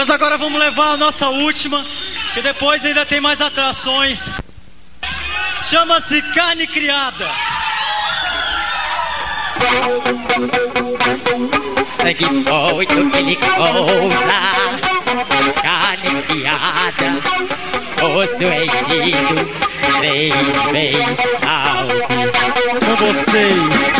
Nós agora vamos levar a nossa última, que depois ainda tem mais atrações. Chama-se Carne Criada. Sangue muito que ele cousa, carne criada, osso hendido, 3 vezes salve. Com vocês.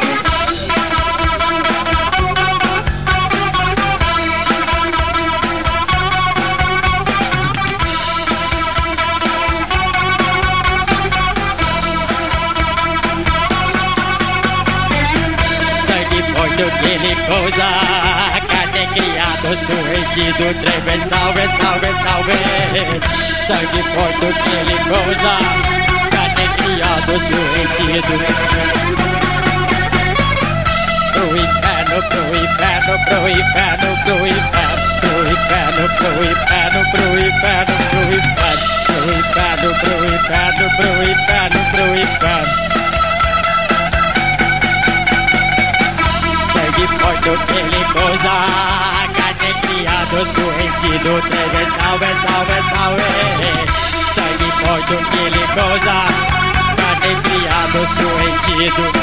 Que ele cousa, carne criada, osso hendido, 3 vezes salve, salve, salve. Sangue forte que ele cousa, carne criada, osso hendido. Pro inferno, pro inferno, pro inferno, pro inferno, pro inferno, pro inferno, pro inferno, pro inferno, pro inferno, pro inferno, pro inferno. Forte que ele cousa, carne criada, osso hendido, 3 vezes salve, salve, salve. Sangue forte que ele cousa, carne criada, osso hendido.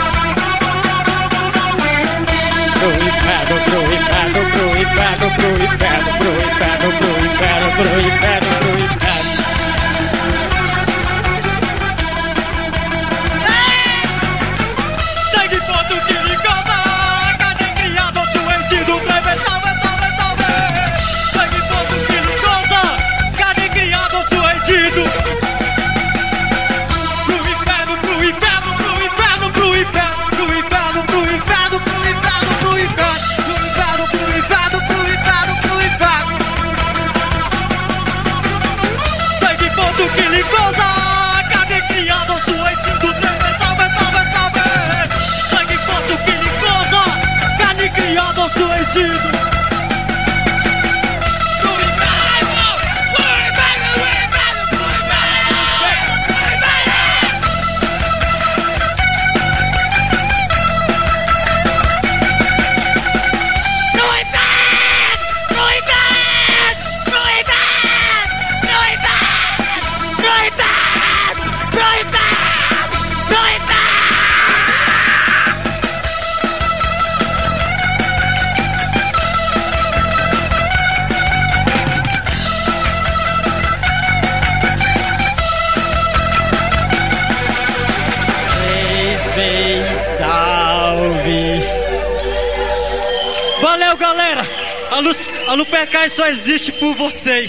Pro inferno, pro inferno, pro inferno, pro inferno, pro inferno, pro inferno, pro inferno, pro inferno. Sangue forte que ele cousa, valeu, galera! A Lupercais só existe por vocês.